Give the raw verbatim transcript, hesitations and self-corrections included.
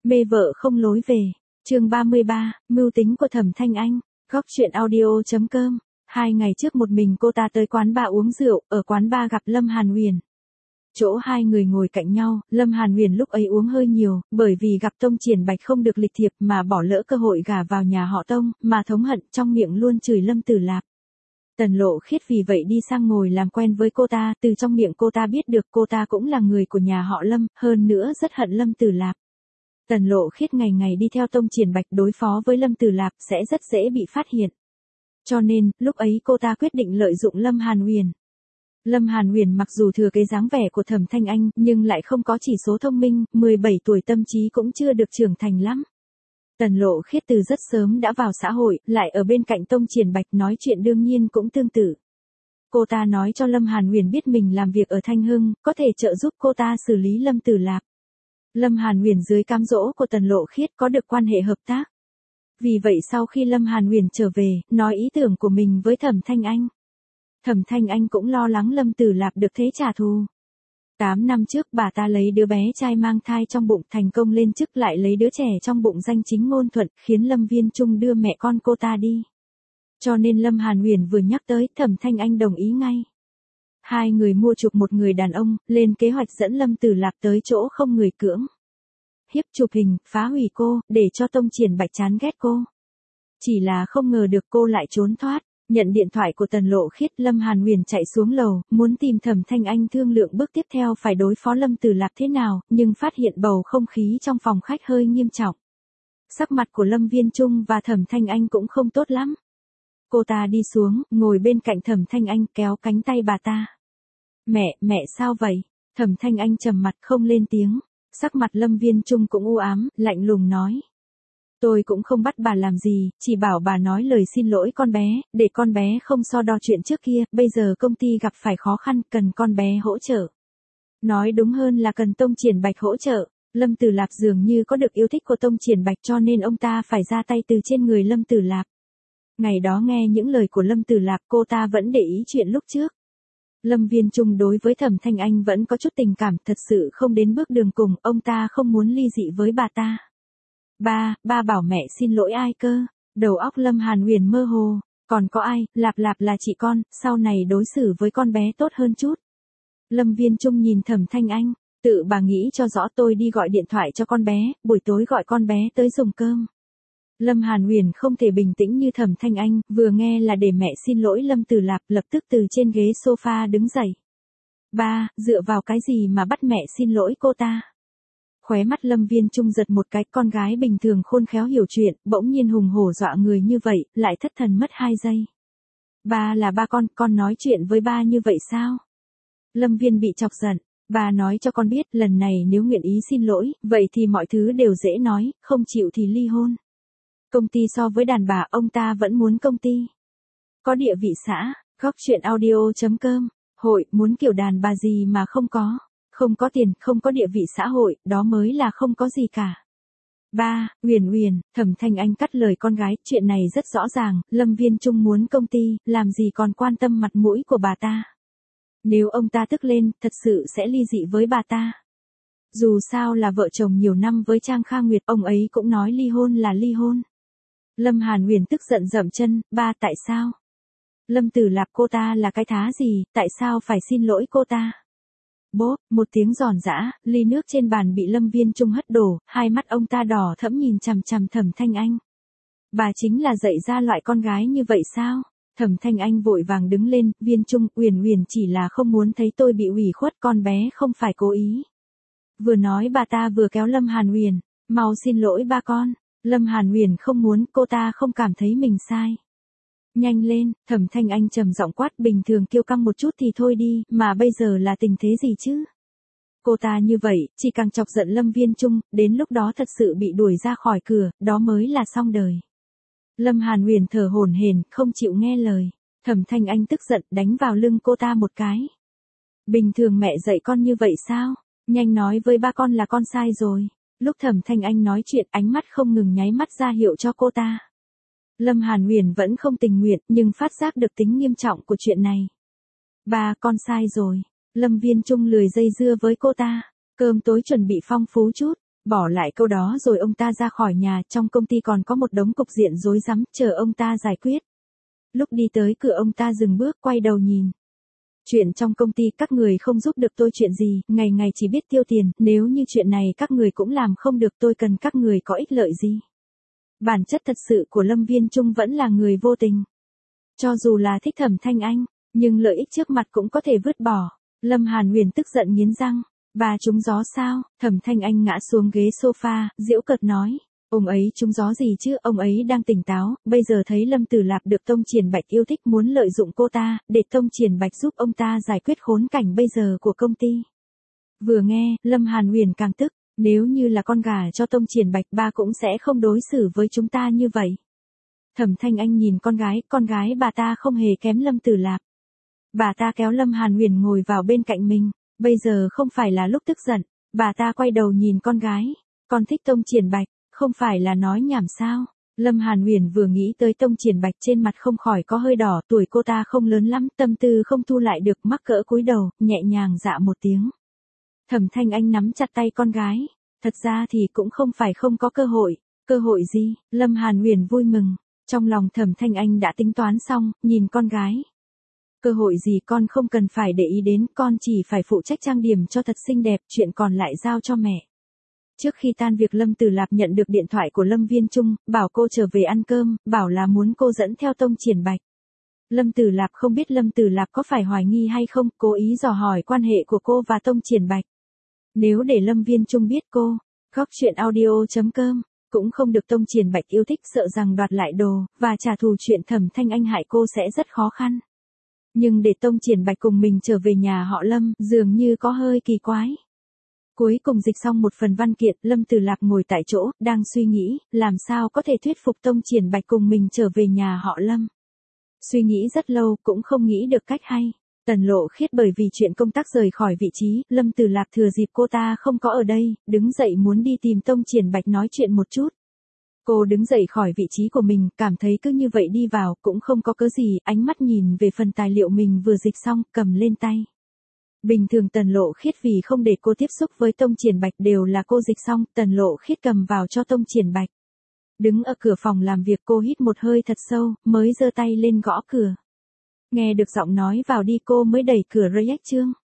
Mê vợ không lối về. Chương ba mươi ba, mưu tính của Thẩm Thanh Anh. Góc truyện audio chấm com. Hai ngày trước một mình cô ta tới quán bar uống rượu, ở quán bar gặp Lâm Hàn Huyền. Chỗ hai người ngồi cạnh nhau, Lâm Hàn Huyền lúc ấy uống hơi nhiều, bởi vì gặp Tông Triển Bạch không được lịch thiệp mà bỏ lỡ cơ hội gả vào nhà họ Tông, mà thống hận trong miệng luôn chửi Lâm Tử Lạp. Tần Lộ Khiết vì vậy đi sang ngồi làm quen với cô ta, từ trong miệng cô ta biết được cô ta cũng là người của nhà họ Lâm, hơn nữa rất hận Lâm Tử Lạp. Tần Lộ Khiết ngày ngày đi theo Tông Triển Bạch đối phó với Lâm Tử Lạp sẽ rất dễ bị phát hiện. Cho nên, lúc ấy cô ta quyết định lợi dụng Lâm Hàn Huyền. Lâm Hàn Huyền mặc dù thừa cái dáng vẻ của Thẩm Thanh Anh, nhưng lại không có chỉ số thông minh, mười bảy tuổi tâm trí cũng chưa được trưởng thành lắm. Tần Lộ Khiết từ rất sớm đã vào xã hội, lại ở bên cạnh Tông Triển Bạch nói chuyện đương nhiên cũng tương tự. Cô ta nói cho Lâm Hàn Huyền biết mình làm việc ở Thanh Hưng, có thể trợ giúp cô ta xử lý Lâm Tử Lạp. Lâm Hàn Huyền dưới cám dỗ của Tần Lộ Khiết có được quan hệ hợp tác. Vì vậy sau khi Lâm Hàn Huyền trở về, nói ý tưởng của mình với Thẩm Thanh Anh. Thẩm Thanh Anh cũng lo lắng Lâm Tử Lạp được thế trả thù. Tám năm trước bà ta lấy đứa bé trai mang thai trong bụng thành công lên chức, lại lấy đứa trẻ trong bụng danh chính ngôn thuận, khiến Lâm Viên Trung đưa mẹ con cô ta đi. Cho nên Lâm Hàn Huyền vừa nhắc tới, Thẩm Thanh Anh đồng ý ngay. Hai người mua chuộc một người đàn ông, lên kế hoạch dẫn Lâm Tử Lạp tới chỗ không người cưỡng. Hiếp, chụp hình, phá hủy cô, để cho Tông Triển Bạch chán ghét cô. Chỉ là không ngờ được cô lại trốn thoát. Nhận điện thoại của Tần Lộ Khiết, Lâm Hàn Huyền chạy xuống lầu, muốn tìm Thẩm Thanh Anh thương lượng bước tiếp theo phải đối phó Lâm Tử Lạp thế nào, nhưng phát hiện bầu không khí trong phòng khách hơi nghiêm trọng. Sắc mặt của Lâm Viên Trung và Thẩm Thanh Anh cũng không tốt lắm. Cô ta đi xuống, ngồi bên cạnh Thẩm Thanh Anh, kéo cánh tay bà ta. Mẹ, mẹ sao vậy? Thẩm Thanh Anh trầm mặt không lên tiếng. Sắc mặt Lâm Viên Trung cũng u ám, lạnh lùng nói. Tôi cũng không bắt bà làm gì, chỉ bảo bà nói lời xin lỗi con bé, để con bé không so đo chuyện trước kia, bây giờ công ty gặp phải khó khăn, cần con bé hỗ trợ. Nói đúng hơn là cần Tông Triển Bạch hỗ trợ. Lâm Tử Lạp dường như có được yêu thích của Tông Triển Bạch, cho nên ông ta phải ra tay từ trên người Lâm Tử Lạp. Ngày đó nghe những lời của Lâm Tử Lạp, cô ta vẫn để ý chuyện lúc trước. Lâm Viên Trung đối với Thẩm Thanh Anh vẫn có chút tình cảm, thật sự không đến bước đường cùng, ông ta không muốn ly dị với bà ta. Ba, ba bảo mẹ xin lỗi ai cơ? Đầu óc Lâm Hàn Huyền mơ hồ. Còn có ai? Lạp Lạp là chị con, sau này đối xử với con bé tốt hơn chút. Lâm Viên Trung nhìn Thẩm Thanh Anh, tự bà nghĩ cho rõ, tôi đi gọi điện thoại cho con bé, buổi tối gọi con bé tới dùng cơm. Lâm Hàn Huyền không thể bình tĩnh như Thẩm Thanh Anh, vừa nghe là để mẹ xin lỗi Lâm Tử Lạp, lập tức từ trên ghế sofa đứng dậy. Ba, dựa vào cái gì mà bắt mẹ xin lỗi cô ta? Khóe mắt Lâm Viên Trung giật một cái, con gái bình thường khôn khéo hiểu chuyện, bỗng nhiên hùng hổ dọa người như vậy, lại thất thần mất hai giây. Ba là ba con, con nói chuyện với ba như vậy sao? Lâm Viên bị chọc giận, ba nói cho con biết, lần này nếu nguyện ý xin lỗi, vậy thì mọi thứ đều dễ nói, không chịu thì ly hôn. Công ty so với đàn bà, ông ta vẫn muốn công ty. Có địa vị xã, góc truyện audio chấm com, hội, muốn kiểu đàn bà gì mà không có. Không có tiền, không có địa vị xã hội, đó mới là không có gì cả. Ba, Huyền Huyền, Thẩm Thanh Anh cắt lời con gái, chuyện này rất rõ ràng, Lâm Viên Trung muốn công ty, làm gì còn quan tâm mặt mũi của bà ta. Nếu ông ta tức lên, thật sự sẽ ly dị với bà ta. Dù sao là vợ chồng nhiều năm với Trang Kha Nguyệt, ông ấy cũng nói ly hôn là ly hôn. Lâm Hàn Huyền tức giận dậm chân, ba tại sao? Lâm Tử Lạp cô ta là cái thá gì, tại sao phải xin lỗi cô ta? Bốp, một tiếng giòn giã, ly nước trên bàn bị Lâm Viên Trung hất đổ, hai mắt ông ta đỏ thẫm nhìn chằm chằm Thẩm Thanh Anh. Bà chính là dạy ra loại con gái như vậy sao? Thẩm Thanh Anh vội vàng đứng lên, Viên Trung, Huyền Huyền chỉ là không muốn thấy tôi bị ủy khuất, con bé không phải cố ý. Vừa nói bà ta vừa kéo Lâm Hàn Huyền, mau xin lỗi ba con. Lâm Hàn Huyền không muốn, cô ta không cảm thấy mình sai. Nhanh lên, Thẩm Thanh Anh trầm giọng quát, bình thường kiêu căng một chút thì thôi đi, mà bây giờ là tình thế gì chứ? Cô ta như vậy, chỉ càng chọc giận Lâm Viên Trung, đến lúc đó thật sự bị đuổi ra khỏi cửa, đó mới là xong đời. Lâm Hàn Huyền thở hổn hển, không chịu nghe lời. Thẩm Thanh Anh tức giận, đánh vào lưng cô ta một cái. Bình thường mẹ dạy con như vậy sao? Nhanh nói với ba con là con sai rồi. Lúc Thẩm Thanh Anh nói chuyện, ánh mắt không ngừng nháy mắt ra hiệu cho cô ta. Lâm Hàn Huyền vẫn không tình nguyện, nhưng phát giác được tính nghiêm trọng của chuyện này. Ba, con sai rồi. Lâm Viên Trung lười dây dưa với cô ta. Cơm tối chuẩn bị phong phú chút. Bỏ lại câu đó rồi ông ta ra khỏi nhà, trong công ty còn có một đống cục diện rối rắm, chờ ông ta giải quyết. Lúc đi tới cửa ông ta dừng bước, quay đầu nhìn. Chuyện trong công ty các người không giúp được tôi chuyện gì, ngày ngày chỉ biết tiêu tiền, nếu như chuyện này các người cũng làm không được tôi cần các người có ích lợi gì. Bản chất thật sự của Lâm Viên Trung vẫn là người vô tình. Cho dù là thích Thẩm Thanh Anh, nhưng lợi ích trước mặt cũng có thể vứt bỏ. Lâm Hàn Huyền tức giận nghiến răng. Bà trúng gió sao? Thẩm Thanh Anh ngã xuống ghế sofa, giễu cợt nói. Ông ấy trúng gió gì chứ, ông ấy đang tỉnh táo, bây giờ thấy Lâm Tử Lạp được Tông Triển Bạch yêu thích muốn lợi dụng cô ta, để Tông Triển Bạch giúp ông ta giải quyết khốn cảnh bây giờ của công ty. Vừa nghe, Lâm Hàn Huyền càng tức, nếu như là con gà cho Tông Triển Bạch ba cũng sẽ không đối xử với chúng ta như vậy. Thẩm Thanh Anh nhìn con gái, con gái bà ta không hề kém Lâm Tử Lạp. Bà ta kéo Lâm Hàn Huyền ngồi vào bên cạnh mình, bây giờ không phải là lúc tức giận, bà ta quay đầu nhìn con gái, con thích Tông Triển Bạch. Không phải là nói nhảm sao? Lâm Hàn Huyền vừa nghĩ tới Tông Triển Bạch trên mặt không khỏi có hơi đỏ, tuổi cô ta không lớn lắm, tâm tư không thu lại được, mắc cỡ cúi đầu, nhẹ nhàng dạ một tiếng. Thẩm Thanh Anh nắm chặt tay con gái, thật ra thì cũng không phải không có cơ hội, cơ hội gì? Lâm Hàn Huyền vui mừng, trong lòng Thẩm Thanh Anh đã tính toán xong, nhìn con gái. Cơ hội gì con không cần phải để ý đến, con chỉ phải phụ trách trang điểm cho thật xinh đẹp, chuyện còn lại giao cho mẹ. Trước khi tan việc Lâm Tử Lạp nhận được điện thoại của Lâm Viên Trung, bảo cô trở về ăn cơm, bảo là muốn cô dẫn theo Tông Triển Bạch. Lâm Tử Lạp không biết Lâm Tử Lạp có phải hoài nghi hay không, cố ý dò hỏi quan hệ của cô và Tông Triển Bạch. Nếu để Lâm Viên Trung biết cô, góc chuyện audio chấm com, cũng không được Tông Triển Bạch yêu thích, sợ rằng đoạt lại đồ, và trả thù chuyện Thẩm Thanh Anh hại cô sẽ rất khó khăn. Nhưng để Tông Triển Bạch cùng mình trở về nhà họ Lâm, dường như có hơi kỳ quái. Cuối cùng dịch xong một phần văn kiện, Lâm Tử Lạp ngồi tại chỗ, đang suy nghĩ, làm sao có thể thuyết phục Tông Triển Bạch cùng mình trở về nhà họ Lâm. Suy nghĩ rất lâu, cũng không nghĩ được cách hay. Tần Lộ Khiết bởi vì chuyện công tác rời khỏi vị trí, Lâm Tử Lạp thừa dịp cô ta không có ở đây, đứng dậy muốn đi tìm Tông Triển Bạch nói chuyện một chút. Cô đứng dậy khỏi vị trí của mình, cảm thấy cứ như vậy đi vào, cũng không có cớ gì, ánh mắt nhìn về phần tài liệu mình vừa dịch xong, cầm lên tay. Bình thường Tần Lộ Khiết vì không để cô tiếp xúc với Tông Triển Bạch đều là cô dịch xong, Tần Lộ Khiết cầm vào cho Tông Triển Bạch. Đứng ở cửa phòng làm việc cô hít một hơi thật sâu, mới giơ tay lên gõ cửa. Nghe được giọng nói vào đi cô mới đẩy cửa React chương.